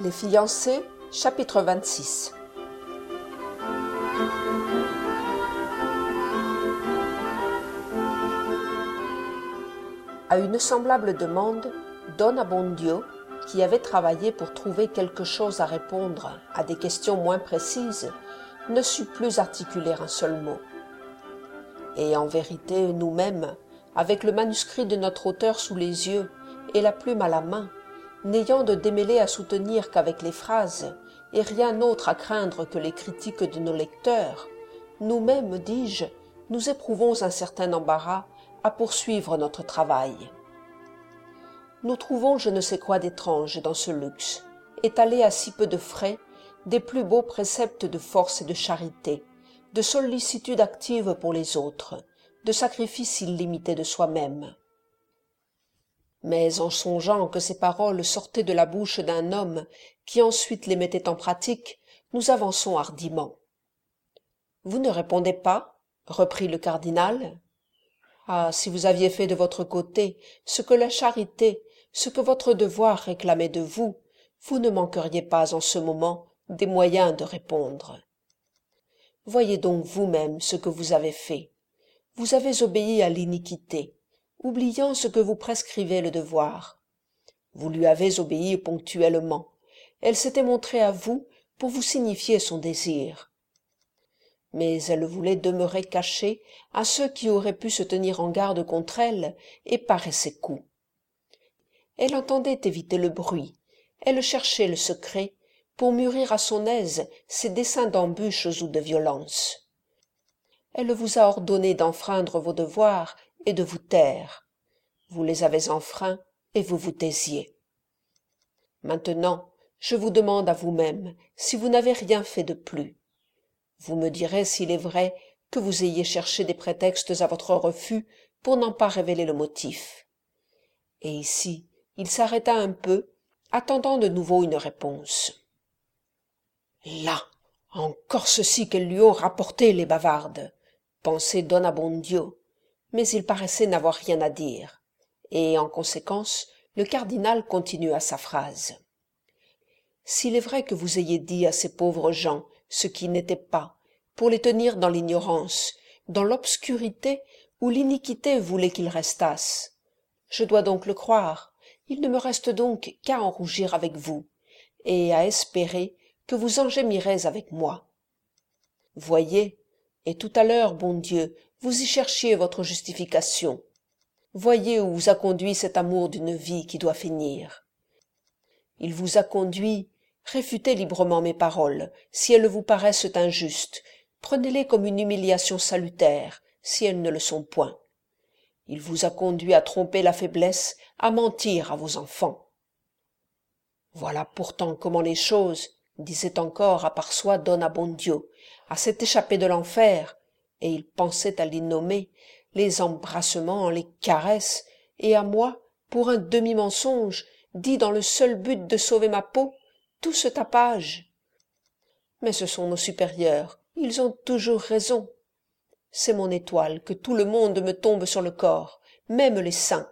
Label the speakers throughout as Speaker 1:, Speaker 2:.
Speaker 1: Les fiancés, chapitre 26. À une semblable demande, Don Abbondio, qui avait travaillé pour trouver quelque chose à répondre à des questions moins précises, ne sut plus articuler un seul mot. Et en vérité, nous-mêmes, avec le manuscrit de notre auteur sous les yeux et la plume à la main, n'ayant de démêlés à soutenir qu'avec les phrases, et rien autre à craindre que les critiques de nos lecteurs, nous-mêmes, dis-je, nous éprouvons un certain embarras à poursuivre notre travail. Nous trouvons je ne sais quoi d'étrange dans ce luxe, étalé à si peu de frais, des plus beaux préceptes de force et de charité, de sollicitude active pour les autres, de sacrifice illimité de soi-même. Mais en songeant que ces paroles sortaient de la bouche d'un homme qui ensuite les mettait en pratique, nous avançons hardiment. « Vous ne répondez pas ?» reprit le cardinal. « Ah, si vous aviez fait de votre côté ce que la charité, ce que votre devoir réclamait de vous, vous ne manqueriez pas en ce moment des moyens de répondre. Voyez donc vous-même ce que vous avez fait. Vous avez obéi à l'iniquité, oubliant ce que vous prescrivait le devoir. Vous lui avez obéi ponctuellement. Elle s'était montrée à vous pour vous signifier son désir. Mais elle voulait demeurer cachée à ceux qui auraient pu se tenir en garde contre elle et parer ses coups. Elle entendait éviter le bruit, elle cherchait le secret pour mûrir à son aise ses desseins d'embûches ou de violence. Elle vous a ordonné d'enfreindre vos devoirs et de vous taire. Vous les avez enfreints et vous vous taisiez. Maintenant, je vous demande à vous-même si vous n'avez rien fait de plus. Vous me direz s'il est vrai que vous ayez cherché des prétextes à votre refus pour n'en pas révéler le motif. Et ici, il s'arrêta un peu, attendant de nouveau une réponse. Là, encore ceci qu'elles lui ont rapporté, les bavardes, pensait Don Abbondio, mais il paraissait n'avoir rien à dire, et en conséquence, le cardinal continua sa phrase. S'il est vrai que vous ayez dit à ces pauvres gens ce qui n'était pas, pour les tenir dans l'ignorance, dans l'obscurité où l'iniquité voulait qu'ils restassent, je dois donc le croire. Il ne me reste donc qu'à en rougir avec vous, et à espérer que vous en gémirez avec moi. Voyez, et tout à l'heure, bon Dieu, vous y cherchiez votre justification. Voyez où vous a conduit cet amour d'une vie qui doit finir. Il vous a conduit, réfutez librement mes paroles, si elles vous paraissent injustes, prenez-les comme une humiliation salutaire, si elles ne le sont point. Il vous a conduit à tromper la faiblesse, à mentir à vos enfants. Voilà pourtant comment les choses, disait encore à part soi Don Abbondio, à s'être échappé de l'enfer, et il pensait à les nommer, les embrassements, les caresses, et à moi, pour un demi-mensonge, dit dans le seul but de sauver ma peau, tout ce tapage. Mais ce sont nos supérieurs, ils ont toujours raison. C'est mon étoile que tout le monde me tombe sur le corps, même les saints.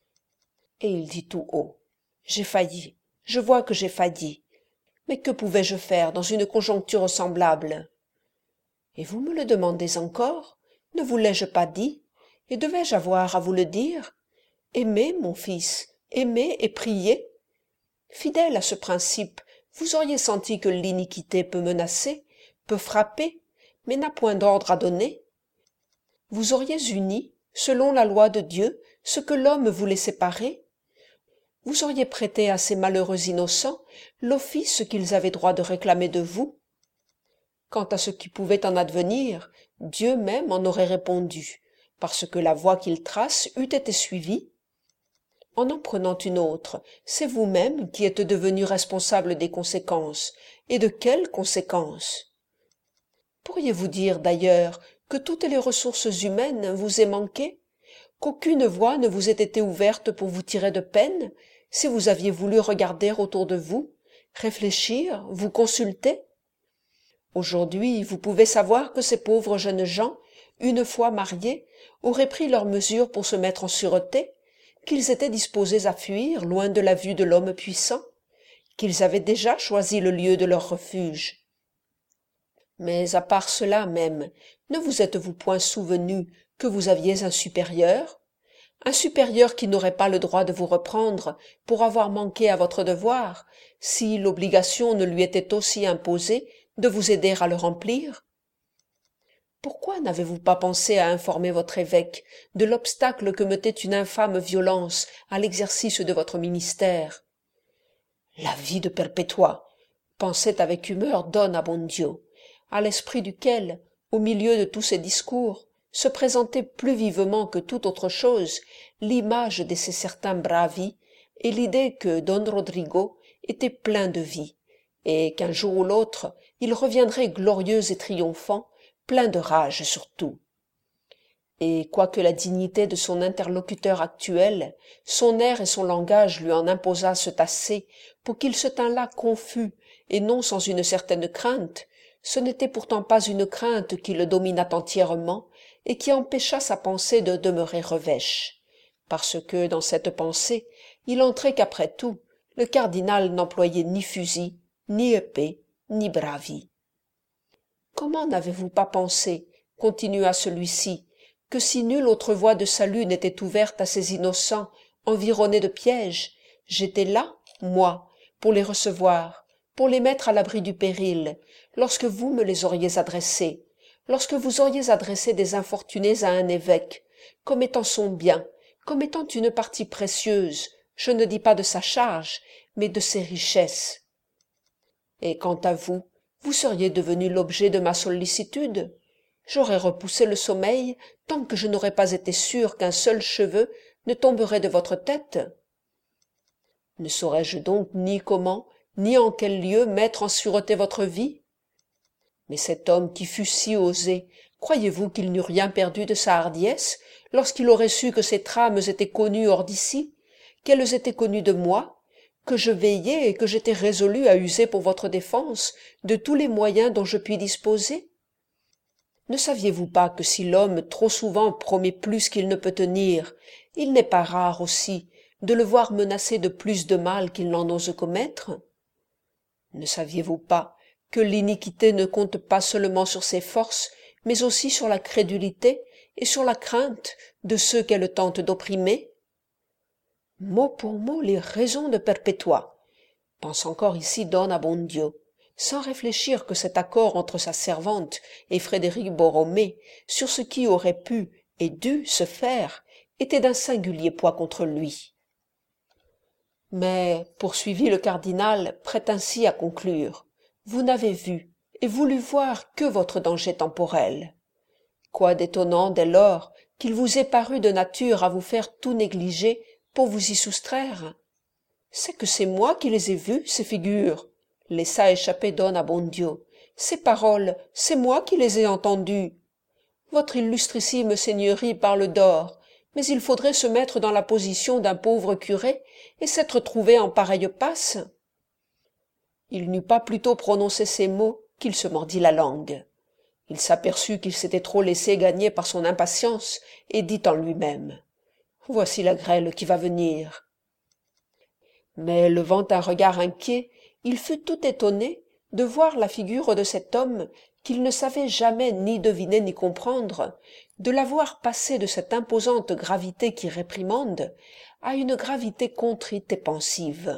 Speaker 1: Et il dit tout haut, j'ai failli, je vois que j'ai failli. Mais que pouvais-je faire dans une conjoncture semblable? Et vous me le demandez encore? Ne vous l'ai-je pas dit? Et devais-je avoir à vous le dire? Aimez, mon fils, aimez et priez. Fidèle à ce principe, vous auriez senti que l'iniquité peut menacer, peut frapper, mais n'a point d'ordre à donner. Vous auriez uni, selon la loi de Dieu, ce que l'homme voulait séparer. Vous auriez prêté à ces malheureux innocents l'office qu'ils avaient droit de réclamer de vous. Quant à ce qui pouvait en advenir, Dieu même en aurait répondu, parce que la voie qu'il trace eût été suivie. En prenant une autre, c'est vous-même qui êtes devenu responsable des conséquences, et de quelles conséquences? Pourriez-vous dire, d'ailleurs, que toutes les ressources humaines vous aient manqué, qu'aucune voie ne vous ait été ouverte pour vous tirer de peine, si vous aviez voulu regarder autour de vous, réfléchir, vous consulter? Aujourd'hui, vous pouvez savoir que ces pauvres jeunes gens, une fois mariés, auraient pris leurs mesures pour se mettre en sûreté, qu'ils étaient disposés à fuir loin de la vue de l'homme puissant, qu'ils avaient déjà choisi le lieu de leur refuge. Mais à part cela même, ne vous êtes-vous point souvenu que vous aviez un supérieur qui n'aurait pas le droit de vous reprendre pour avoir manqué à votre devoir, si l'obligation ne lui était aussi imposée de vous aider à le remplir? Pourquoi n'avez-vous pas pensé à informer votre évêque de l'obstacle que mettait une infâme violence à l'exercice de votre ministère? La vie de Perpétua, pensait avec humeur Don Abbondio, à l'esprit duquel, au milieu de tous ces discours, se présentait plus vivement que toute autre chose l'image de ces certains bravi et l'idée que Don Rodrigo était plein de vie, et qu'un jour ou l'autre il reviendrait glorieux et triomphant, plein de rage surtout. Et quoique la dignité de son interlocuteur actuel, son air et son langage lui en imposassent assez pour qu'il se tînt là confus et non sans une certaine crainte, ce n'était pourtant pas une crainte qui le dominât entièrement et qui empêchât sa pensée de demeurer revêche, parce que dans cette pensée il entrait qu'après tout le cardinal n'employait ni fusil, ni épée, ni bravi. Comment n'avez-vous pas pensé, continua celui-ci, que si nulle autre voie de salut n'était ouverte à ces innocents environnés de pièges, j'étais là, moi, pour les recevoir, pour les mettre à l'abri du péril, lorsque vous me les auriez adressés, lorsque vous auriez adressé des infortunés à un évêque, comme étant son bien, comme étant une partie précieuse, je ne dis pas de sa charge, mais de ses richesses. Et quant à vous, vous seriez devenu l'objet de ma sollicitude. J'aurais repoussé le sommeil tant que je n'aurais pas été sûr qu'un seul cheveu ne tomberait de votre tête. Ne saurais-je donc ni comment, ni en quel lieu mettre en sûreté votre vie? Mais cet homme qui fut si osé, croyez-vous qu'il n'eût rien perdu de sa hardiesse lorsqu'il aurait su que ces trames étaient connues hors d'ici, qu'elles étaient connues de moi, que je veillais et que j'étais résolu à user pour votre défense de tous les moyens dont je puis disposer? Ne saviez-vous pas que si l'homme trop souvent promet plus qu'il ne peut tenir, il n'est pas rare aussi de le voir menacé de plus de mal qu'il n'en ose commettre? Ne saviez-vous pas que l'iniquité ne compte pas seulement sur ses forces, mais aussi sur la crédulité et sur la crainte de ceux qu'elle tente d'opprimer? Mot pour mot les raisons de Perpétua, pense encore ici Don Abbondio, sans réfléchir que cet accord entre sa servante et Frédéric Borromée sur ce qui aurait pu et dû se faire était d'un singulier poids contre lui. Mais, poursuivit le cardinal, prêt ainsi à conclure, vous n'avez vu et voulu voir que votre danger temporel. Quoi d'étonnant dès lors qu'il vous ait paru de nature à vous faire tout négliger pour vous y soustraire? C'est que c'est moi qui les ai vues, ces figures, laissa échapper Don Abbondio. Ces paroles, c'est moi qui les ai entendues. Votre illustrissime seigneurie parle d'or, mais il faudrait se mettre dans la position d'un pauvre curé et s'être trouvé en pareille passe. Il n'eut pas plutôt prononcé ces mots qu'il se mordit la langue. Il s'aperçut qu'il s'était trop laissé gagner par son impatience et dit en lui-même « Voici la grêle qui va venir ». Mais levant un regard inquiet, il fut tout étonné de voir la figure de cet homme qu'il ne savait jamais ni deviner ni comprendre, de la voir passer de cette imposante gravité qui réprimande à une gravité contrite et pensive.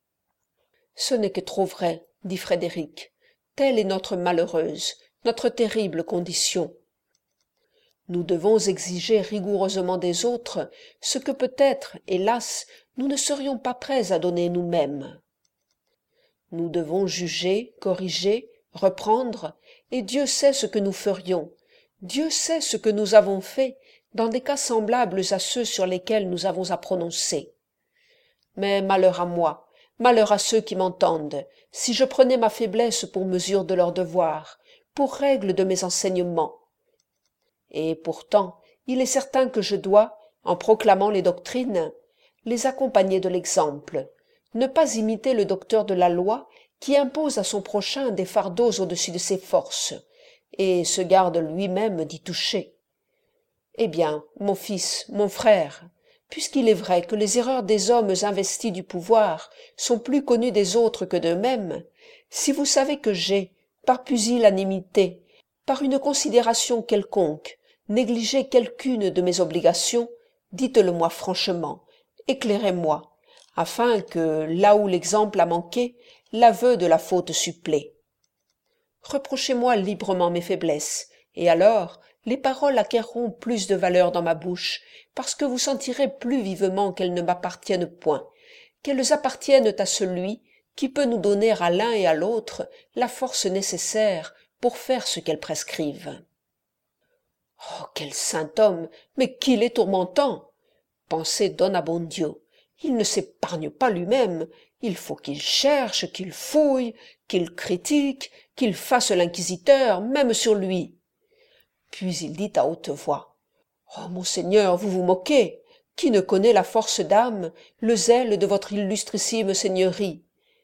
Speaker 1: « Ce n'est que trop vrai, dit Frédéric, telle est notre malheureuse, notre terrible condition. Nous devons exiger rigoureusement des autres ce que peut-être, hélas, nous ne serions pas prêts à donner nous-mêmes. Nous devons juger, corriger, reprendre, et Dieu sait ce que nous ferions, Dieu sait ce que nous avons fait dans des cas semblables à ceux sur lesquels nous avons à prononcer. Mais malheur à moi, malheur à ceux qui m'entendent, si je prenais ma faiblesse pour mesure de leur devoir, pour règle de mes enseignements. Et pourtant, il est certain que je dois, en proclamant les doctrines, les accompagner de l'exemple, ne pas imiter le docteur de la loi qui impose à son prochain des fardeaux au-dessus de ses forces, et se garde lui-même d'y toucher. Eh bien, mon fils, mon frère, puisqu'il est vrai que les erreurs des hommes investis du pouvoir sont plus connues des autres que d'eux-mêmes, si vous savez que j'ai, par pusillanimité, par une considération quelconque, négligé quelqu'une de mes obligations, dites-le-moi franchement, éclairez-moi, afin que, là où l'exemple a manqué, l'aveu de la faute supplée. Reprochez-moi librement mes faiblesses, et alors les paroles acquerront plus de valeur dans ma bouche, parce que vous sentirez plus vivement qu'elles ne m'appartiennent point, qu'elles appartiennent à celui qui peut nous donner à l'un et à l'autre la force nécessaire pour faire ce qu'elles prescrivent. Oh, quel saint homme, mais qu'il est tourmentant! Pensait don Abbondio. Il ne s'épargne pas lui-même, il faut qu'il cherche, qu'il fouille, qu'il critique, qu'il fasse l'inquisiteur, même sur lui. Puis il dit à haute voix, « Oh, monseigneur, vous vous moquez! Qui ne connaît la force d'âme, le zèle de votre illustrissime seigneurie ?»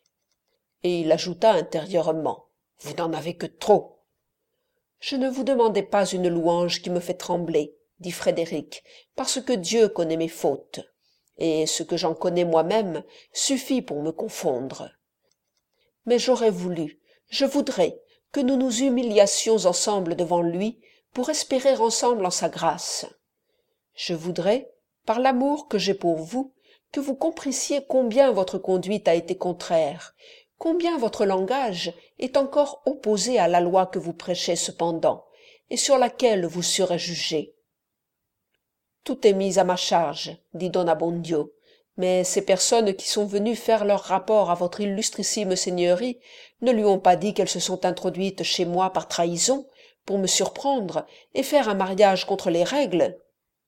Speaker 1: Et il ajouta intérieurement, « Vous n'en avez que trop. » « Je ne vous demandais pas une louange qui me fait trembler, dit Frédéric, parce que Dieu connaît mes fautes, et ce que j'en connais moi-même suffit pour me confondre. Mais j'aurais voulu, je voudrais, que nous nous humiliassions ensemble devant lui pour espérer ensemble en sa grâce. Je voudrais, par l'amour que j'ai pour vous, que vous comprissiez combien votre conduite a été contraire, combien votre langage est encore opposé à la loi que vous prêchez cependant, et sur laquelle vous serez jugé. Tout est mis à ma charge, dit don Abbondio, mais ces personnes qui sont venues faire leur rapport à votre illustrissime seigneurie ne lui ont pas dit qu'elles se sont introduites chez moi par trahison, pour me surprendre et faire un mariage contre les règles.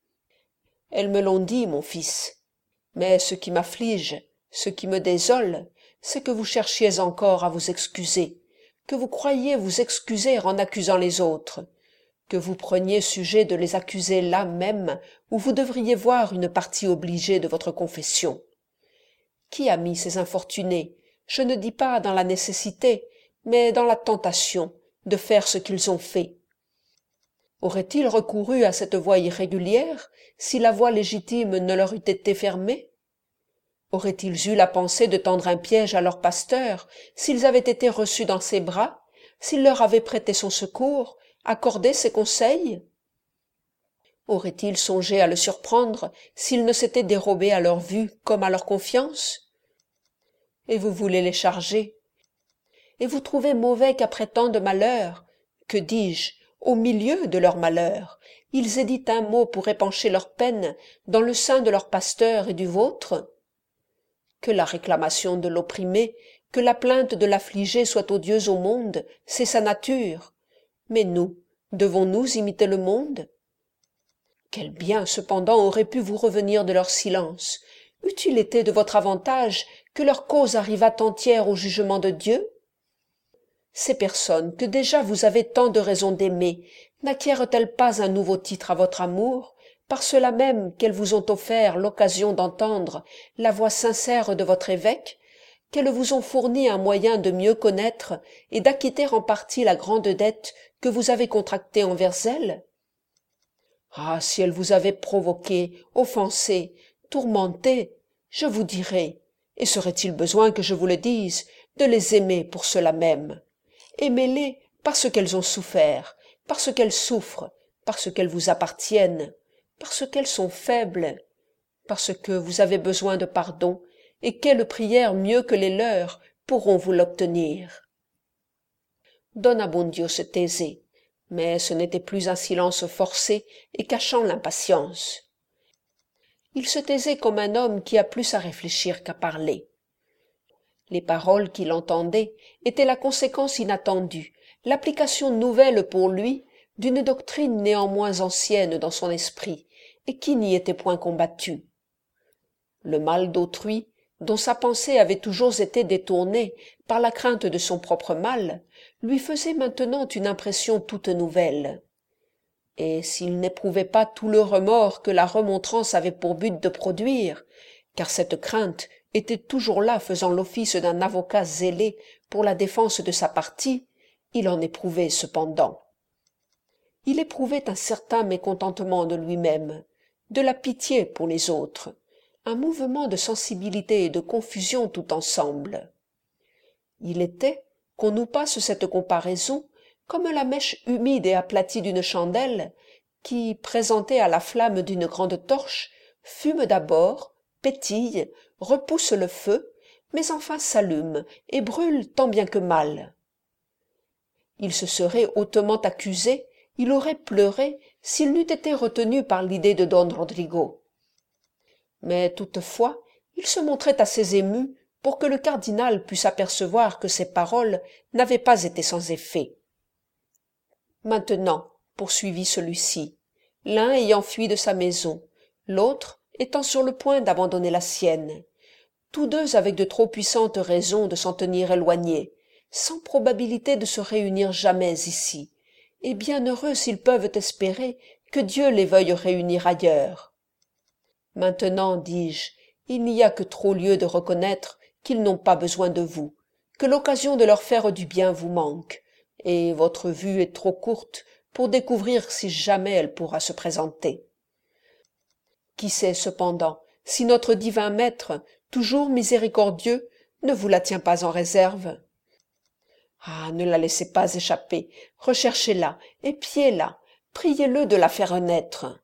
Speaker 1: Elles me l'ont dit, mon fils, mais ce qui m'afflige, ce qui me désole, c'est que vous cherchiez encore à vous excuser, que vous croyiez vous excuser en accusant les autres, que vous preniez sujet de les accuser là même où vous devriez voir une partie obligée de votre confession. Qui a mis ces infortunés, je ne dis pas dans la nécessité, mais dans la tentation, de faire ce qu'ils ont fait? Auraient-ils recouru à cette voie irrégulière si la voie légitime ne leur eût été fermée? Auraient-ils eu la pensée de tendre un piège à leur pasteur s'ils avaient été reçus dans ses bras, s'il leur avait prêté son secours, accordé ses conseils? Auraient-ils songé à le surprendre s'il ne s'était dérobé à leur vue comme à leur confiance? Et vous voulez les charger, et vous trouvez mauvais qu'après tant de malheurs, que dis-je, au milieu de leur malheur, ils aient dit un mot pour épancher leur peine dans le sein de leur pasteur et du vôtre? Que la réclamation de l'opprimé, que la plainte de l'affligé soit odieuse au monde, c'est sa nature. Mais nous, devons-nous imiter le monde? Quel bien, cependant, aurait pu vous revenir de leur silence? Eût-il été de votre avantage que leur cause arrivât entière au jugement de Dieu? Ces personnes que déjà vous avez tant de raisons d'aimer, n'acquièrent-elles pas un nouveau titre à votre amour, par cela même qu'elles vous ont offert l'occasion d'entendre la voix sincère de votre évêque, qu'elles vous ont fourni un moyen de mieux connaître et d'acquitter en partie la grande dette que vous avez contractée envers elles? Ah, si elles vous avaient provoqué, offensé, tourmenté, je vous dirais, et serait-il besoin que je vous le dise, de les aimer pour cela même. Aimez-les parce qu'elles ont souffert, parce qu'elles souffrent, parce qu'elles vous appartiennent, parce qu'elles sont faibles, parce que vous avez besoin de pardon, et quelle prière mieux que les leurs pourront vous l'obtenir? Don Abbondio se taisait, mais ce n'était plus un silence forcé et cachant l'impatience. Il se taisait comme un homme qui a plus à réfléchir qu'à parler. Les paroles qu'il entendait étaient la conséquence inattendue, l'application nouvelle pour lui d'une doctrine néanmoins ancienne dans son esprit, et qui n'y était point combattue. Le mal d'autrui, dont sa pensée avait toujours été détournée par la crainte de son propre mal, lui faisait maintenant une impression toute nouvelle. Et s'il n'éprouvait pas tout le remords que la remontrance avait pour but de produire, car cette crainte était toujours là faisant l'office d'un avocat zélé pour la défense de sa partie, il en éprouvait cependant. Il éprouvait un certain mécontentement de lui-même, de la pitié pour les autres, un mouvement de sensibilité et de confusion tout ensemble. Il était, qu'on nous passe cette comparaison, comme la mèche humide et aplatie d'une chandelle, qui, présentée à la flamme d'une grande torche, fume d'abord, pétille, repousse le feu, mais enfin s'allume et brûle tant bien que mal. Il se serait hautement accusé, il aurait pleuré, s'il n'eût été retenu par l'idée de don Rodrigo. Mais toutefois, il se montrait assez ému pour que le cardinal pût s'apercevoir que ses paroles n'avaient pas été sans effet. Maintenant, poursuivit celui-ci, l'un ayant fui de sa maison, l'autre étant sur le point d'abandonner la sienne, tous deux avec de trop puissantes raisons de s'en tenir éloignés, sans probabilité de se réunir jamais ici, et bien heureux s'ils peuvent espérer que Dieu les veuille réunir ailleurs. Maintenant, dis-je, il n'y a que trop lieu de reconnaître qu'ils n'ont pas besoin de vous, que l'occasion de leur faire du bien vous manque, et votre vue est trop courte pour découvrir si jamais elle pourra se présenter. Qui sait cependant si notre divin maître, toujours miséricordieux, ne vous la tient pas en réserve? Ah, ne la laissez pas échapper, recherchez-la, épiez-la, priez-le de la faire naître.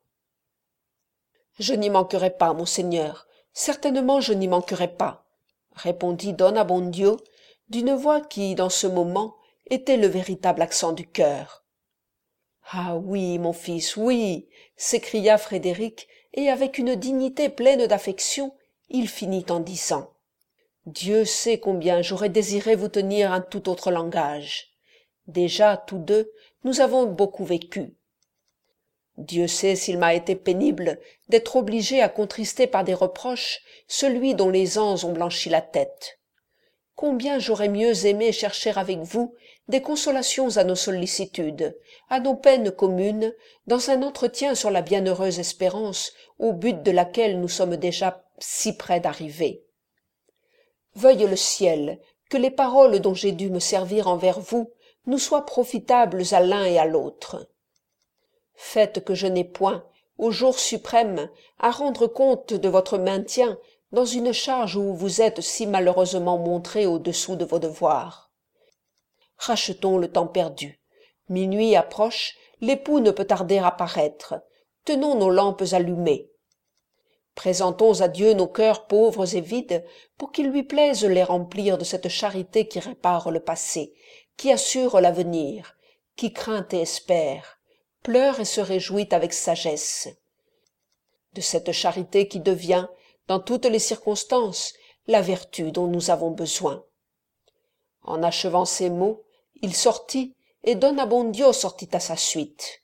Speaker 1: Je n'y manquerai pas, monseigneur, certainement je n'y manquerai pas, répondit don Abbondio, d'une voix qui, dans ce moment, était le véritable accent du cœur. Ah oui, mon fils, oui, s'écria Frédéric, et avec une dignité pleine d'affection, il finit en disant: Dieu sait combien j'aurais désiré vous tenir un tout autre langage. Déjà, tous deux, nous avons beaucoup vécu. Dieu sait s'il m'a été pénible d'être obligé à contrister par des reproches celui dont les ans ont blanchi la tête. Combien j'aurais mieux aimé chercher avec vous des consolations à nos sollicitudes, à nos peines communes, dans un entretien sur la bienheureuse espérance au but de laquelle nous sommes déjà si près d'arriver. Veuille le ciel que les paroles dont j'ai dû me servir envers vous nous soient profitables à l'un et à l'autre. Faites que je n'ai point, au jour suprême, à rendre compte de votre maintien dans une charge où vous êtes si malheureusement montré au-dessous de vos devoirs. Rachetons le temps perdu. Minuit approche, l'époux ne peut tarder à paraître. Tenons nos lampes allumées. Présentons à Dieu nos cœurs pauvres et vides pour qu'il lui plaise les remplir de cette charité qui répare le passé, qui assure l'avenir, qui craint et espère, pleure et se réjouit avec sagesse. De cette charité qui devient, dans toutes les circonstances, la vertu dont nous avons besoin. En achevant ces mots, il sortit, et don Abbondio sortit à sa suite.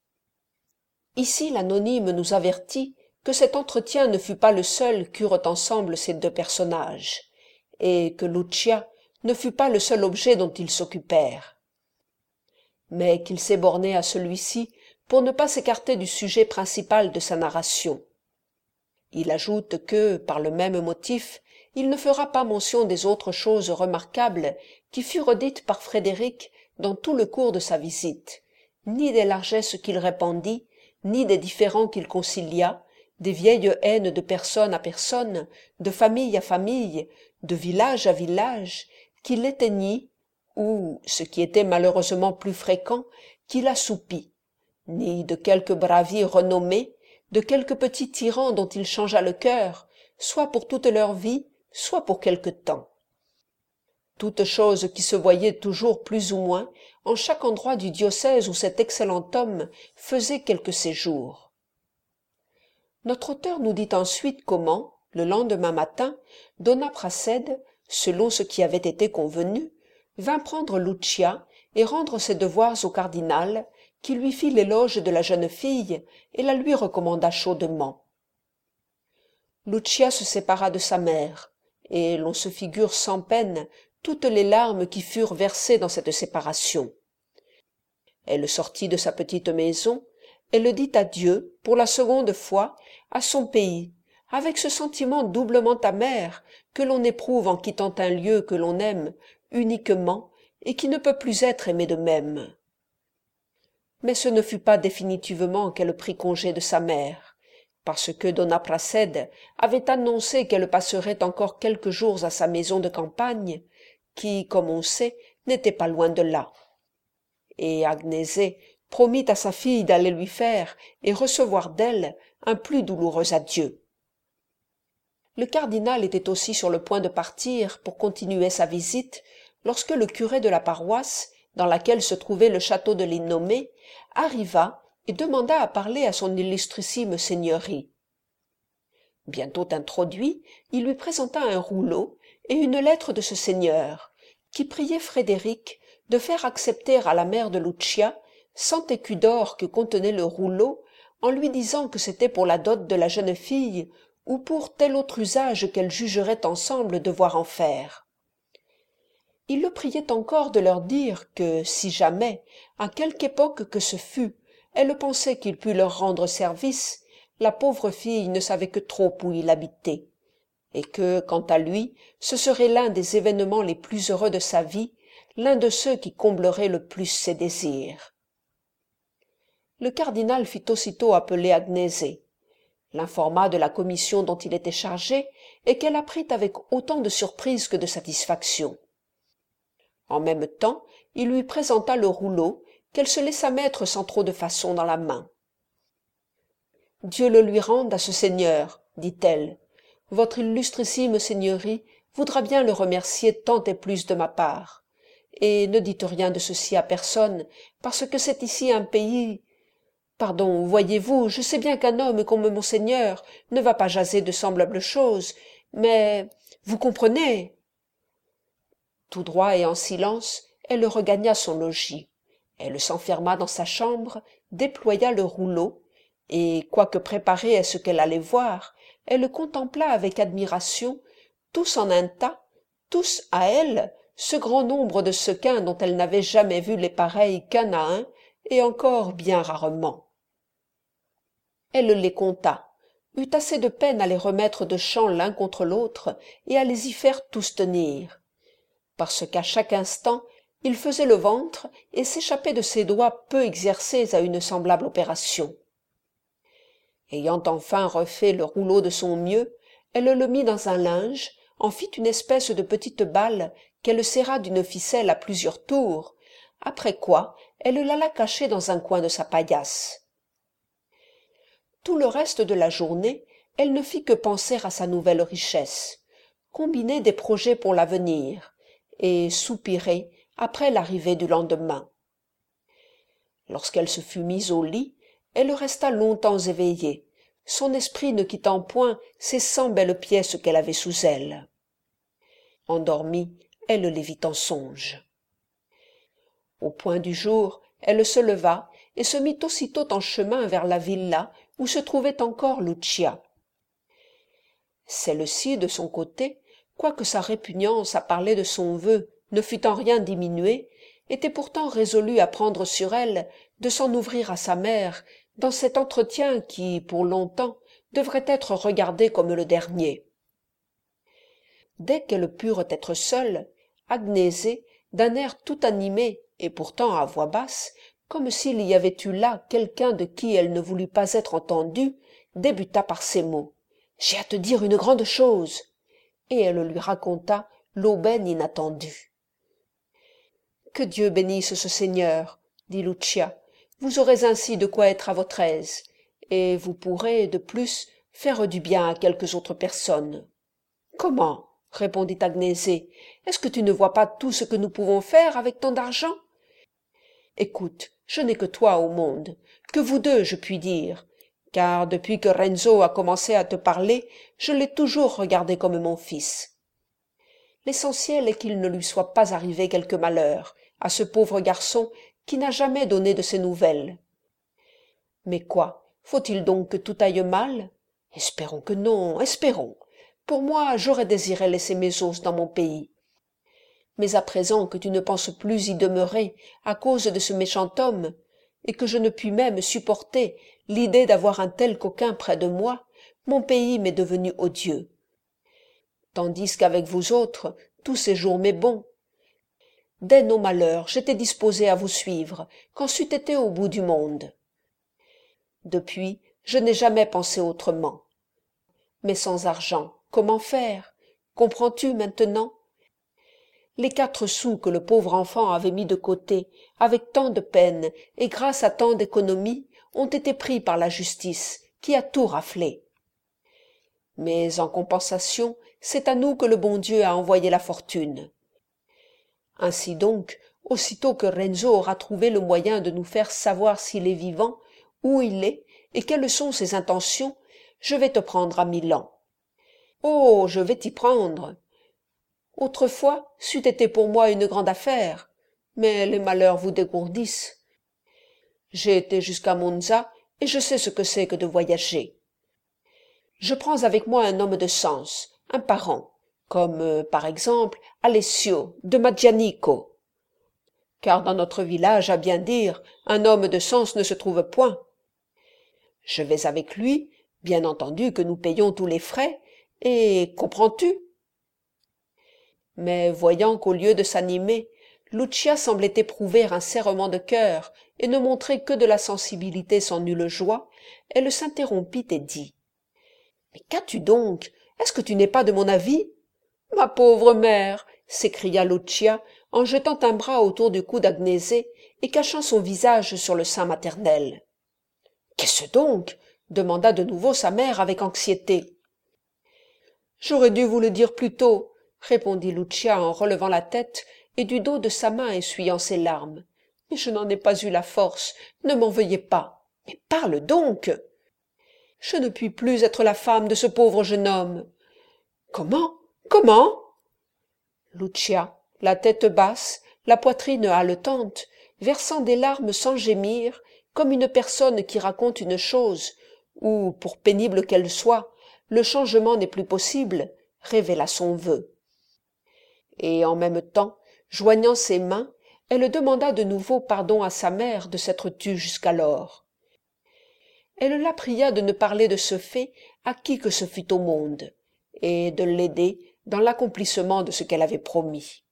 Speaker 1: Ici l'anonyme nous avertit que cet entretien ne fut pas le seul qu'eurent ensemble ces deux personnages, et que Lucia ne fut pas le seul objet dont ils s'occupèrent, mais qu'il s'est borné à celui-ci pour ne pas s'écarter du sujet principal de sa narration. Il ajoute que, par le même motif, il ne fera pas mention des autres choses remarquables qui furent dites par Frédéric dans tout le cours de sa visite, ni des largesses qu'il répandit, ni des différends qu'il concilia, des vieilles haines de personne à personne, de famille à famille, de village à village, qu'il éteignit, ou, ce qui était malheureusement plus fréquent, qu'il assoupit, ni de quelques braviers renommés, de quelques petits tyrans dont il changea le cœur, soit pour toute leur vie, soit pour quelque temps. Toutes choses qui se voyaient toujours plus ou moins en chaque endroit du diocèse où cet excellent homme faisait quelque séjour. Notre auteur nous dit ensuite comment, le lendemain matin, donna Prassede, selon ce qui avait été convenu, vint prendre Lucia et rendre ses devoirs au cardinal, qui lui fit l'éloge de la jeune fille et la lui recommanda chaudement. Lucia se sépara de sa mère, et l'on se figure sans peine toutes les larmes qui furent versées dans cette séparation. Elle sortit de sa petite maison, elle dit adieu, pour la seconde fois, à son pays, avec ce sentiment doublement amer que l'on éprouve en quittant un lieu que l'on aime uniquement et qui ne peut plus être aimé de même. Mais ce ne fut pas définitivement qu'elle prit congé de sa mère, parce que dona Prassede avait annoncé qu'elle passerait encore quelques jours à sa maison de campagne, qui, comme on sait, n'était pas loin de là. Et Agnese promit à sa fille d'aller lui faire et recevoir d'elle un plus douloureux adieu. Le cardinal était aussi sur le point de partir pour continuer sa visite lorsque le curé de la paroisse, dans laquelle se trouvait le château de l'Innomé, arriva et demanda à parler à son illustrissime seigneurie. Bientôt introduit, il lui présenta un rouleau et une lettre de ce seigneur, qui priait Frédéric de faire accepter à la mère de Lucia 100 écus d'or que contenait le rouleau, en lui disant que c'était pour la dot de la jeune fille ou pour tel autre usage qu'elles jugeraient ensemble devoir en faire. Il le priait encore de leur dire que, si jamais, à quelque époque que ce fût, elle pensait qu'il pût leur rendre service, la pauvre fille ne savait que trop où il habitait, et que, quant à lui, ce serait l'un des événements les plus heureux de sa vie, l'un de ceux qui comblerait le plus ses désirs. Le cardinal fit aussitôt appeler Agnese, l'informa de la commission dont il était chargé et qu'elle apprit avec autant de surprise que de satisfaction. En même temps, il lui présenta le rouleau qu'elle se laissa mettre sans trop de façon dans la main. « Dieu le lui rende à ce seigneur, dit-elle. Votre illustrissime seigneurie voudra bien le remercier tant et plus de ma part. Et ne dites rien de ceci à personne, parce que c'est ici un pays... Pardon, voyez-vous, je sais bien qu'un homme comme monseigneur ne va pas jaser de semblables choses, mais vous comprenez. » Tout droit et en silence, elle regagna son logis. Elle s'enferma dans sa chambre, déploya le rouleau, et, quoique préparée à ce qu'elle allait voir, elle contempla avec admiration, tous en un tas, tous à elle, ce grand nombre de sequins dont elle n'avait jamais vu les pareils qu'un à un, et encore bien rarement. Elle les compta, eut assez de peine à les remettre de champ l'un contre l'autre et à les y faire tous tenir, parce qu'à chaque instant il faisait le ventre et s'échappait de ses doigts peu exercés à une semblable opération. Ayant enfin refait le rouleau de son mieux, elle le mit dans un linge, en fit une espèce de petite balle qu'elle serra d'une ficelle à plusieurs tours, après quoi elle l'alla cacher dans un coin de sa paillasse. Tout le reste de la journée, elle ne fit que penser à sa nouvelle richesse, combiner des projets pour l'avenir, et soupirer après l'arrivée du lendemain. Lorsqu'elle se fut mise au lit, elle resta longtemps éveillée, son esprit ne quittant point ces 100 belles pièces qu'elle avait sous elle. Endormie, elle les vit en songe. Au point du jour, elle se leva et se mit aussitôt en chemin vers la villa où se trouvait encore Lucia. Celle-ci, de son côté, quoique sa répugnance à parler de son vœu ne fût en rien diminuée, était pourtant résolue à prendre sur elle de s'en ouvrir à sa mère dans cet entretien qui, pour longtemps, devrait être regardé comme le dernier. Dès qu'elles purent être seules, Agnese, d'un air tout animé et pourtant à voix basse, comme s'il y avait eu là quelqu'un de qui elle ne voulut pas être entendue, débuta par ces mots. « J'ai à te dire une grande chose. » Et elle lui raconta l'aubaine inattendue. « Que Dieu bénisse ce Seigneur, » dit Lucia. « Vous aurez ainsi de quoi être à votre aise, et vous pourrez, de plus, faire du bien à quelques autres personnes. »« Comment ?» répondit Agnese. « Est-ce que tu ne vois pas tout ce que nous pouvons faire avec tant d'argent ? Écoute, je n'ai que toi au monde, que vous deux, je puis dire, car depuis que Renzo a commencé à te parler, je l'ai toujours regardé comme mon fils. L'essentiel est qu'il ne lui soit pas arrivé quelque malheur à ce pauvre garçon qui n'a jamais donné de ses nouvelles. Mais quoi, faut-il donc que tout aille mal? Espérons que non, espérons. Pour moi, j'aurais désiré laisser mes os dans mon pays. Mais à présent que tu ne penses plus y demeurer à cause de ce méchant homme, et que je ne puis même supporter l'idée d'avoir un tel coquin près de moi, mon pays m'est devenu odieux. Tandis qu'avec vous autres, tout séjour m'est bon. Dès nos malheurs, j'étais disposé à vous suivre, quand c'eût été au bout du monde. Depuis, Je n'ai jamais pensé autrement. Mais sans argent, comment faire? Comprends-tu maintenant? Les 4 sous que le pauvre enfant avait mis de côté avec tant de peine et grâce à tant d'économies ont été pris par la justice, qui a tout raflé. Mais en compensation, c'est à nous que le bon Dieu a envoyé la fortune. Ainsi donc, aussitôt que Renzo aura trouvé le moyen de nous faire savoir s'il est vivant, où il est, et quelles sont ses intentions, je vais te prendre à Milan. Oh, je vais t'y prendre. Autrefois, c'eût été pour moi une grande affaire, mais les malheurs vous dégourdissent. J'ai été jusqu'à Monza, et je sais ce que c'est que de voyager. Je prends avec moi un homme de sens, un parent, comme, par exemple, Alessio de Maggianico. Car dans notre village, à bien dire, un homme de sens ne se trouve point. Je vais avec lui, bien entendu que nous payons tous les frais, et comprends-tu? Mais voyant qu'au lieu de s'animer, Lucia semblait éprouver un serrement de cœur et ne montrer que de la sensibilité sans nulle joie, elle s'interrompit et dit « Mais qu'as-tu donc? Est-ce que tu n'es pas de mon avis ?»« Ma pauvre mère !» s'écria Lucia en jetant un bras autour du cou d'Agnese et cachant son visage sur le sein maternel. « Qu'est-ce donc ?» demanda de nouveau sa mère avec anxiété. « J'aurais dû vous le dire plus tôt, » répondit Lucia en relevant la tête et du dos de sa main essuyant ses larmes. « Mais je n'en ai pas eu la force, ne m'en veuillez pas. Mais parle donc !»« Je ne puis plus être la femme de ce pauvre jeune homme. »« Comment? Comment ?» Lucia, la tête basse, la poitrine haletante, versant des larmes sans gémir, comme une personne qui raconte une chose, où, pour pénible qu'elle soit, le changement n'est plus possible, révéla son vœu. Et en même temps, joignant ses mains, elle demanda de nouveau pardon à sa mère de s'être tue jusqu'alors. Elle la pria de ne parler de ce fait à qui que ce fût au monde, et de l'aider dans l'accomplissement de ce qu'elle avait promis.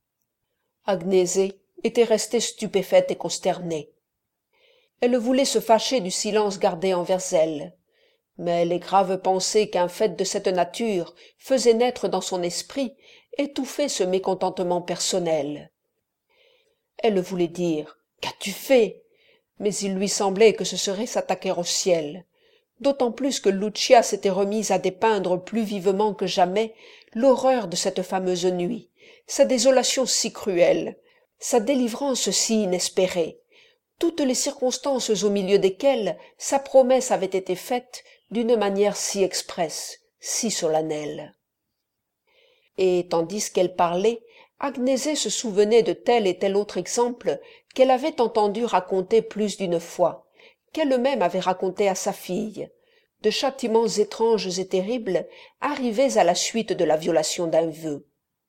Speaker 1: Agnese était restée stupéfaite et consternée. Elle voulait se fâcher du silence gardé envers elle, mais les graves pensées qu'un fait de cette nature faisait naître dans son esprit étouffaient ce mécontentement personnel. Elle voulait dire « Qu'as-tu fait ?» mais il lui semblait que ce serait s'attaquer au ciel, d'autant plus que Lucia s'était remise à dépeindre plus vivement que jamais l'horreur de cette fameuse nuit, sa désolation si cruelle, sa délivrance si inespérée, toutes les circonstances au milieu desquelles sa promesse avait été faite d'une manière si expresse, si solennelle. Et tandis qu'elle parlait, Agnese se souvenait de tel et tel autre exemple qu'elle avait entendu raconter plus d'une fois, qu'elle-même avait raconté à sa fille, de châtiments étranges et terribles arrivés à la suite de la violation d'un vœu.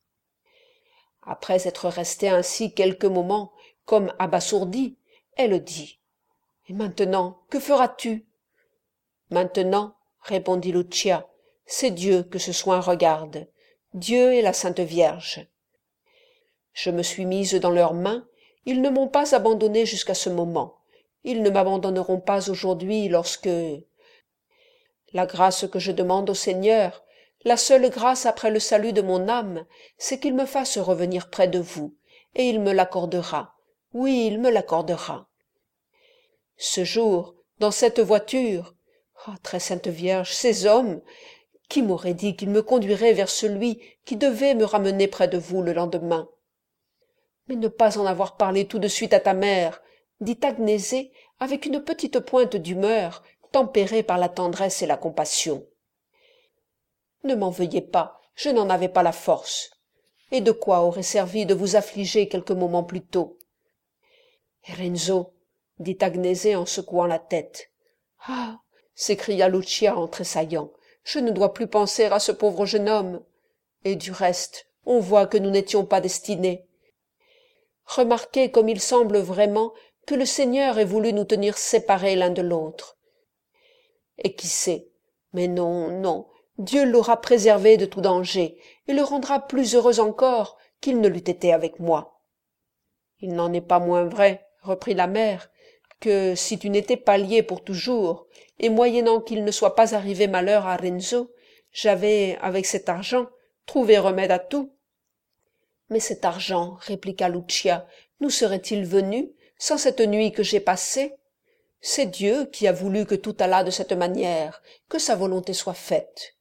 Speaker 1: Après être restée ainsi quelques moments, comme abasourdie, elle dit « Et maintenant, que feras-tu » ?»« Maintenant, répondit Lucia, c'est Dieu que ce soin regarde, Dieu et la Sainte Vierge. Je me suis mise dans leurs mains, ils ne m'ont pas abandonnée jusqu'à ce moment, ils ne m'abandonneront pas aujourd'hui lorsque... La grâce que je demande au Seigneur, la seule grâce après le salut de mon âme, c'est qu'il me fasse revenir près de vous, et il me l'accordera, oui, il me l'accordera. Ce jour, dans cette voiture, oh, très sainte Vierge, ces hommes, qui m'aurait dit qu'ils me conduiraient vers celui qui devait me ramener près de vous le lendemain? Mais ne pas en avoir parlé tout de suite à ta mère, dit Agnese avec une petite pointe d'humeur tempérée par la tendresse et la compassion. Ne m'en veuillez pas, je n'en avais pas la force. Et de quoi aurait servi de vous affliger quelques moments plus tôt? Renzo, dit Agnese en secouant la tête. Ah, s'écria Lucia en tressaillant, je ne dois plus penser à ce pauvre jeune homme. Et du reste, on voit que nous n'étions pas destinés. Remarquez comme il semble vraiment que le Seigneur ait voulu nous tenir séparés l'un de l'autre. Et qui sait, mais non, non, Dieu l'aura préservé de tout danger et le rendra plus heureux encore qu'il ne l'eût été avec moi. Il n'en est pas moins vrai, reprit la mère, que si tu n'étais pas lié pour toujours, et moyennant qu'il ne soit pas arrivé malheur à Renzo, j'avais, avec cet argent, trouvé remède à tout. Mais cet argent, répliqua Lucia, nous serait-il venu sans cette nuit que j'ai passée? C'est Dieu qui a voulu que tout allât de cette manière, que sa volonté soit faite.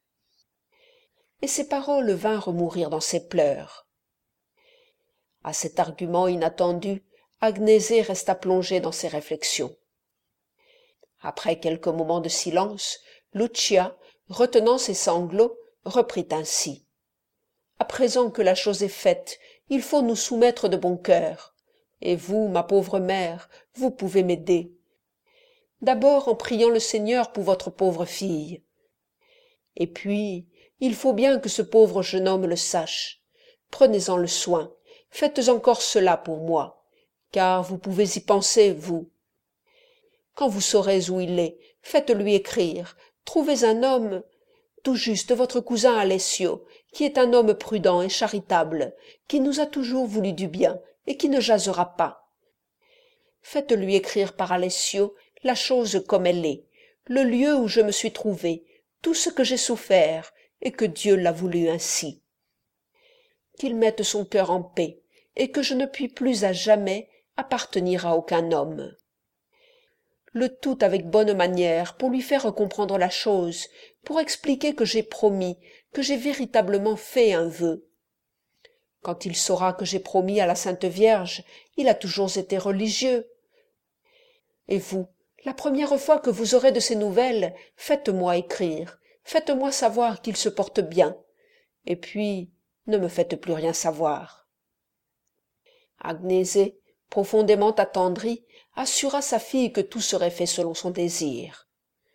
Speaker 1: Et ces paroles vinrent mourir dans ses pleurs. À cet argument inattendu, Agnésée resta plongée dans ses réflexions. Après quelques moments de silence, Lucia, retenant ses sanglots, reprit ainsi. « À présent que la chose est faite, il faut nous soumettre de bon cœur. Et vous, ma pauvre mère, vous pouvez m'aider. D'abord en priant le Seigneur pour votre pauvre fille. Et puis, il faut bien que ce pauvre jeune homme le sache. Prenez-en le soin, faites encore cela pour moi, car vous pouvez y penser, vous. Quand vous saurez où il est, faites-lui écrire, trouvez un homme, tout juste votre cousin Alessio, qui est un homme prudent et charitable, qui nous a toujours voulu du bien et qui ne jasera pas. Faites-lui écrire par Alessio la chose comme elle est, le lieu où je me suis trouvé, tout ce que j'ai souffert, et que Dieu l'a voulu ainsi. Qu'il mette son cœur en paix, et que je ne puis plus à jamais appartenir à aucun homme. Le tout avec bonne manière, pour lui faire comprendre la chose, pour expliquer que j'ai promis, que j'ai véritablement fait un vœu. Quand il saura que j'ai promis à la Sainte Vierge, il a toujours été religieux. Et vous, la première fois que vous aurez de ses nouvelles, faites-moi écrire, faites-moi savoir qu'il se porte bien, et puis ne me faites plus rien savoir. » Agnésée, profondément attendrie, assura sa fille que tout serait fait selon son désir.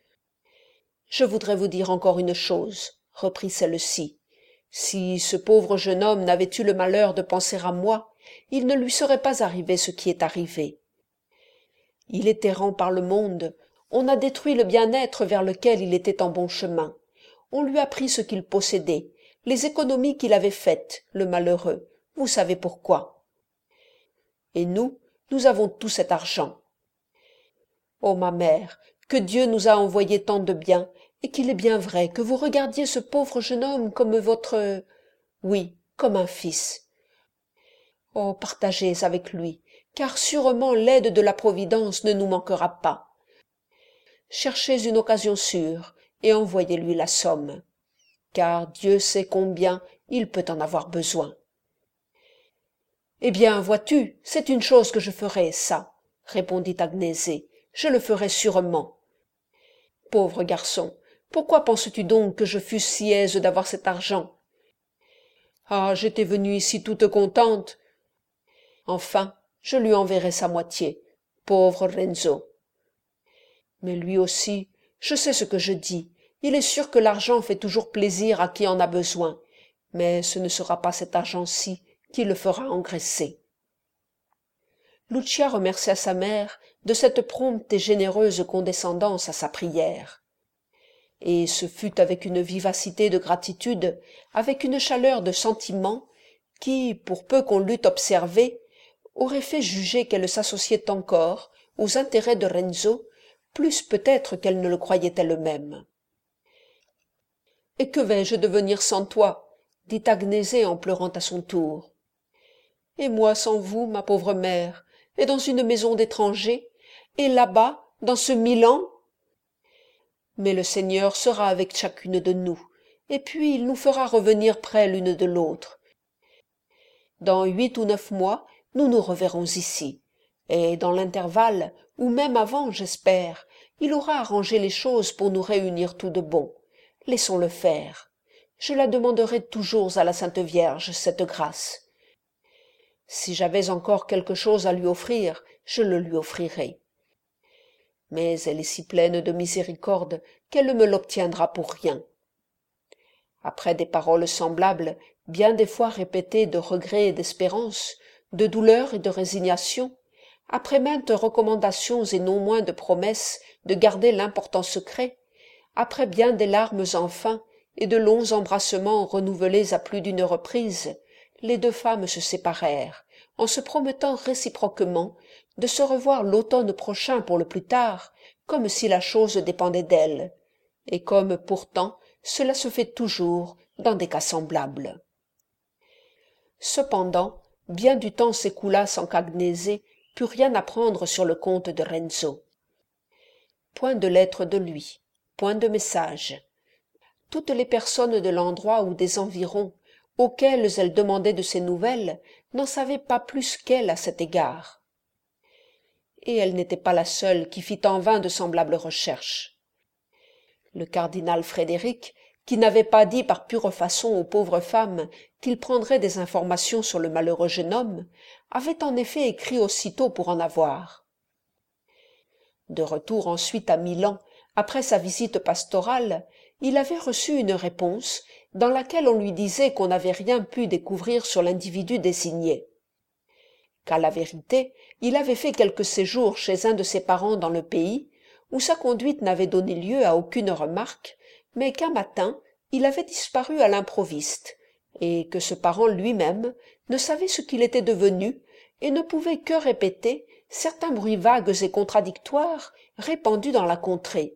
Speaker 1: « Je voudrais vous dire encore une chose, » reprit celle-ci. « Si ce pauvre jeune homme n'avait eu le malheur de penser à moi, il ne lui serait pas arrivé ce qui est arrivé. Il est errant par le monde, on a détruit le bien-être vers lequel il était en bon chemin, on lui a pris ce qu'il possédait, les économies qu'il avait faites, le malheureux, vous savez pourquoi. Et nous avons tout cet argent. Ô ma mère, que Dieu nous a envoyé tant de bien, et qu'il est bien vrai que vous regardiez ce pauvre jeune homme comme votre... oui, comme un fils. Oh, partagez avec lui, car sûrement l'aide de la Providence ne nous manquera pas. Cherchez une occasion sûre, et envoyez-lui la somme, car Dieu sait combien il peut en avoir besoin. Eh bien, vois-tu, c'est une chose que je ferai, ça, répondit Agnésée, je le ferai sûrement. Pauvre garçon, pourquoi penses-tu donc que je fusse si aise d'avoir cet argent? Ah, j'étais venue ici toute contente. Enfin, je lui enverrai sa moitié, pauvre Renzo. Mais lui aussi, je sais ce que je dis, il est sûr que l'argent fait toujours plaisir à qui en a besoin, mais ce ne sera pas cet argent-ci qui le fera engraisser. Lucia remercia sa mère de cette prompte et généreuse condescendance à sa prière. Et ce fut avec une vivacité de gratitude, avec une chaleur de sentiment, qui, pour peu qu'on l'eût observée, aurait fait juger qu'elle s'associait encore aux intérêts de Renzo, plus peut-être qu'elle ne le croyait elle-même. « Et que vais-je devenir sans toi ?» dit Agnésée en pleurant à son tour. « Et moi sans vous, ma pauvre mère, et dans une maison d'étrangers, et là-bas, dans ce Milan ?» Mais le Seigneur sera avec chacune de nous, et puis il nous fera revenir près l'une de l'autre. Dans 8 ou 9 mois, nous nous reverrons ici, et dans l'intervalle, ou même avant, j'espère, il aura arrangé les choses pour nous réunir tout de bon. Laissons-le faire. Je la demanderai toujours à la Sainte Vierge, cette grâce. Si j'avais encore quelque chose à lui offrir, je le lui offrirais. Mais elle est si pleine de miséricorde qu'elle me l'obtiendra pour rien. » Après des paroles semblables, bien des fois répétées de regret et d'espérance, de douleur et de résignation, après maintes recommandations et non moins de promesses de garder l'important secret, après bien des larmes enfin et de longs embrassements renouvelés à plus d'une reprise, les deux femmes se séparèrent, en se promettant réciproquement de se revoir l'automne prochain pour le plus tard, comme si la chose dépendait d'elle, et comme pourtant cela se fait toujours dans des cas semblables. Cependant, bien du temps s'écoula sans qu'Agnese pût rien apprendre sur le compte de Renzo. Point de lettre de lui, point de message. Toutes les personnes de l'endroit ou des environs auxquelles elle demandait de ses nouvelles n'en savaient pas plus qu'elle à cet égard. Et elle n'était pas la seule qui fit en vain de semblables recherches. Le cardinal Frédéric, qui n'avait pas dit par pure façon aux pauvres femmes qu'il prendrait des informations sur le malheureux jeune homme, avait en effet écrit aussitôt pour en avoir. De retour ensuite à Milan, après sa visite pastorale, il avait reçu une réponse dans laquelle on lui disait qu'on n'avait rien pu découvrir sur l'individu désigné. Qu'à la vérité, il avait fait quelques séjours chez un de ses parents dans le pays, où sa conduite n'avait donné lieu à aucune remarque, mais qu'un matin il avait disparu à l'improviste, et que ce parent lui-même ne savait ce qu'il était devenu et ne pouvait que répéter certains bruits vagues et contradictoires répandus dans la contrée.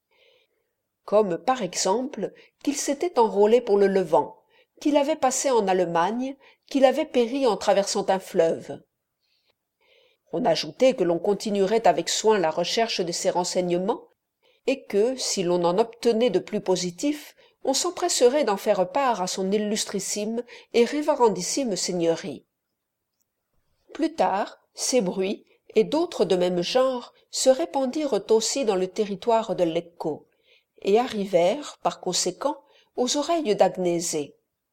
Speaker 1: Comme par exemple qu'il s'était enrôlé pour le Levant, qu'il avait passé en Allemagne, qu'il avait péri en traversant un fleuve. On ajoutait que l'on continuerait avec soin la recherche de ces renseignements, et que, si l'on en obtenait de plus positifs, on s'empresserait d'en faire part à son illustrissime et révérendissime seigneurie. Plus tard, ces bruits, et d'autres de même genre, se répandirent aussi dans le territoire de Lecco, et arrivèrent, par conséquent, aux oreilles d'Agnese.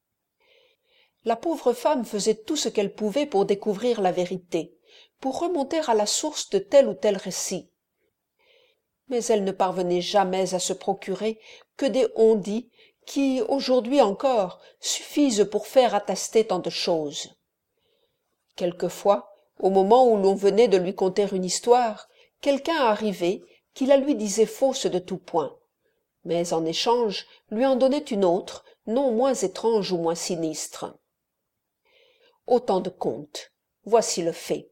Speaker 1: La pauvre femme faisait tout ce qu'elle pouvait pour découvrir la vérité, pour remonter à la source de tel ou tel récit. Mais elle ne parvenait jamais à se procurer que des on-dit qui, aujourd'hui encore, suffisent pour faire attester tant de choses. Quelquefois, au moment où l'on venait de lui conter une histoire, quelqu'un arrivait qui la lui disait fausse de tout point, mais en échange lui en donnait une autre, non moins étrange ou moins sinistre. Autant de contes. Voici le fait.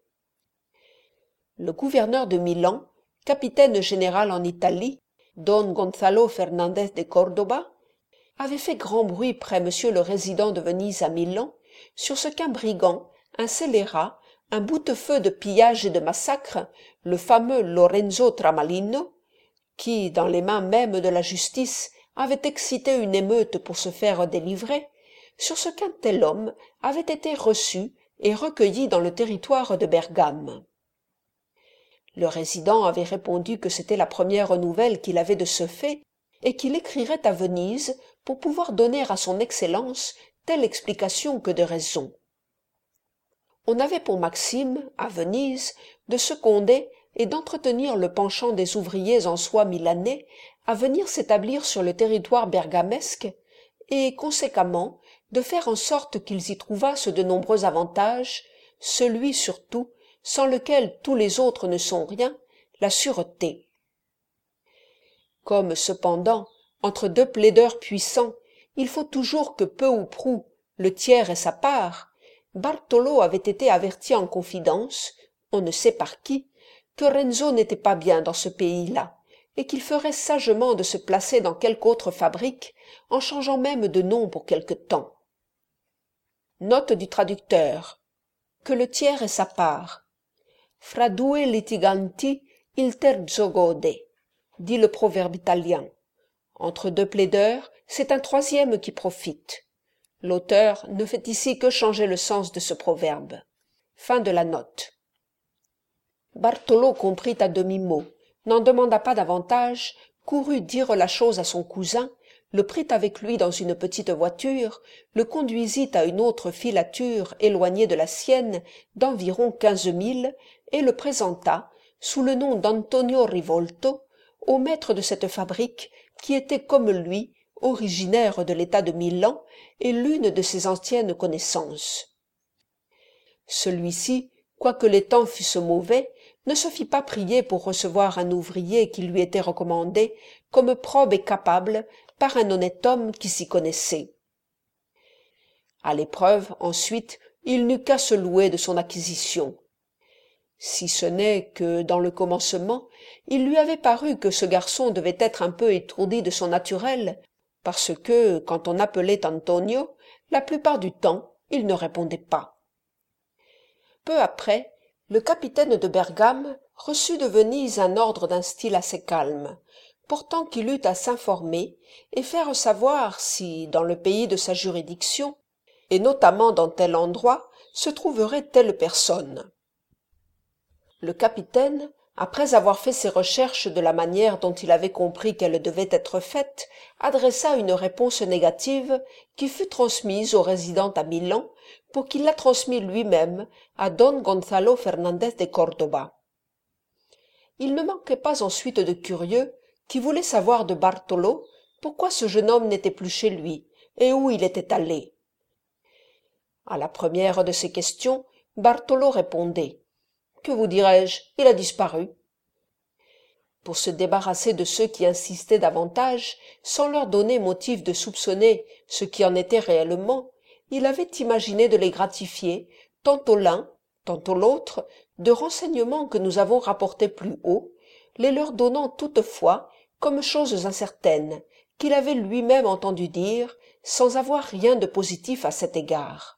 Speaker 1: Le gouverneur de Milan, capitaine général en Italie, Don Gonzalo Fernandez de Cordoba, avait fait grand bruit près monsieur le résident de Venise à Milan sur ce qu'un brigand, un scélérat, un boutefeu de pillage et de massacre, le fameux Lorenzo Tramalino, qui, dans les mains mêmes de la justice, avait excité une émeute pour se faire délivrer, sur ce qu'un tel homme avait été reçu et recueilli dans le territoire de Bergame. Le résident avait répondu que c'était la première nouvelle qu'il avait de ce fait et qu'il écrirait à Venise pour pouvoir donner à son Excellence telle explication que de raison. On avait pour maxime, à Venise, de seconder et d'entretenir le penchant des ouvriers en soie milanais à venir s'établir sur le territoire bergamesque et, conséquemment, de faire en sorte qu'ils y trouvassent de nombreux avantages, celui surtout, sans lequel tous les autres ne sont rien, la sûreté. Comme cependant, entre deux plaideurs puissants, il faut toujours que peu ou prou le tiers ait sa part, Bartolo avait été averti en confidence, on ne sait par qui, que Renzo n'était pas bien dans ce pays-là, et qu'il ferait sagement de se placer dans quelque autre fabrique, en changeant même de nom pour quelque temps. Note du traducteur. Que le tiers ait sa part. Fra due litiganti il terzo gode, dit le proverbe italien. Entre deux plaideurs, c'est un troisième qui profite. L'auteur ne fait ici que changer le sens de ce proverbe. Fin de la note. Bartolo comprit à demi-mot, n'en demanda pas davantage, courut dire la chose à son cousin, le prit avec lui dans une petite voiture, le conduisit à une autre filature éloignée de la sienne d'environ 15 milles et le présenta, sous le nom d'Antonio Rivolto, au maître de cette fabrique qui était comme lui, originaire de l'état de Milan et l'une de ses anciennes connaissances. Celui-ci, quoique les temps fussent mauvais, ne se fit pas prier pour recevoir un ouvrier qui lui était recommandé comme probe et capable par un honnête homme qui s'y connaissait. À l'épreuve, ensuite, il n'eut qu'à se louer de son acquisition. Si ce n'est que, dans le commencement, il lui avait paru que ce garçon devait être un peu étourdi de son naturel, parce que, quand on appelait Antonio, la plupart du temps, il ne répondait pas. Peu après, le capitaine de Bergame reçut de Venise un ordre d'un style assez calme, pourtant qu'il eut à s'informer et faire savoir si, dans le pays de sa juridiction, et notamment dans tel endroit, se trouverait telle personne. Le capitaine, après avoir fait ses recherches de la manière dont il avait compris qu'elles devaient être faites, adressa une réponse négative qui fut transmise au résident à Milan pour qu'il la transmît lui-même à Don Gonzalo Fernandez de Cordoba. Il ne manquait pas ensuite de curieux qui voulaient savoir de Bartolo pourquoi ce jeune homme n'était plus chez lui et où il était allé. À la première de ces questions, Bartolo répondait: « Que vous dirais-je, il a disparu. » Pour se débarrasser de ceux qui insistaient davantage, sans leur donner motif de soupçonner ce qui en était réellement, il avait imaginé de les gratifier, tantôt l'un, tantôt l'autre, de renseignements que nous avons rapportés plus haut, les leur donnant toutefois comme choses incertaines, qu'il avait lui-même entendu dire, sans avoir rien de positif à cet égard.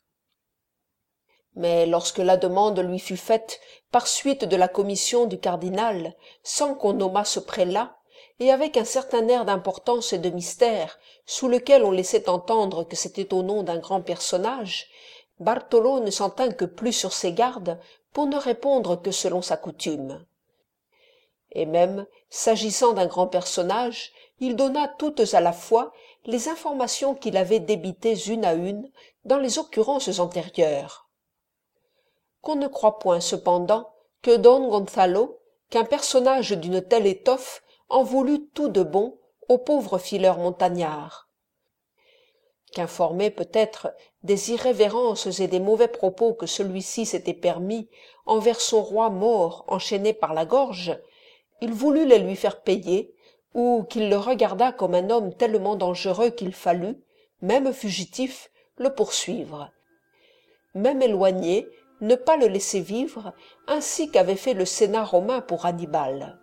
Speaker 1: Mais lorsque la demande lui fut faite par suite de la commission du cardinal, sans qu'on nommât ce prélat, et avec un certain air d'importance et de mystère, sous lequel on laissait entendre que c'était au nom d'un grand personnage, Bartolo ne s'en tint que plus sur ses gardes pour ne répondre que selon sa coutume. Et même, s'agissant d'un grand personnage, il donna toutes à la fois les informations qu'il avait débitées une à une dans les occurrences antérieures. Qu'on ne croit point cependant que Don Gonzalo, qu'un personnage d'une telle étoffe en voulut tout de bon au pauvre fileur montagnard. Qu'informé peut-être des irrévérences et des mauvais propos que celui-ci s'était permis envers son roi mort enchaîné par la gorge, il voulut les lui faire payer, ou qu'il le regardât comme un homme tellement dangereux qu'il fallut, même fugitif, le poursuivre. Même éloigné, ne pas le laisser vivre, ainsi qu'avait fait le Sénat romain pour Hannibal.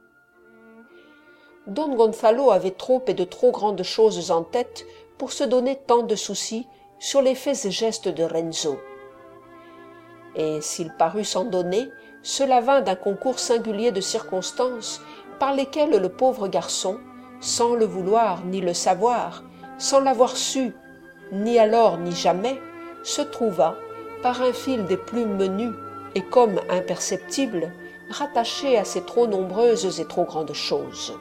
Speaker 1: Don Gonzalo avait trop et de trop grandes choses en tête pour se donner tant de soucis sur les faits et gestes de Renzo. Et s'il parut s'en donner, cela vint d'un concours singulier de circonstances par lesquelles le pauvre garçon, sans le vouloir ni le savoir, sans l'avoir su, ni alors ni jamais, se trouva, par un fil des plus menus et comme imperceptible, rattaché à ces trop nombreuses et trop grandes choses.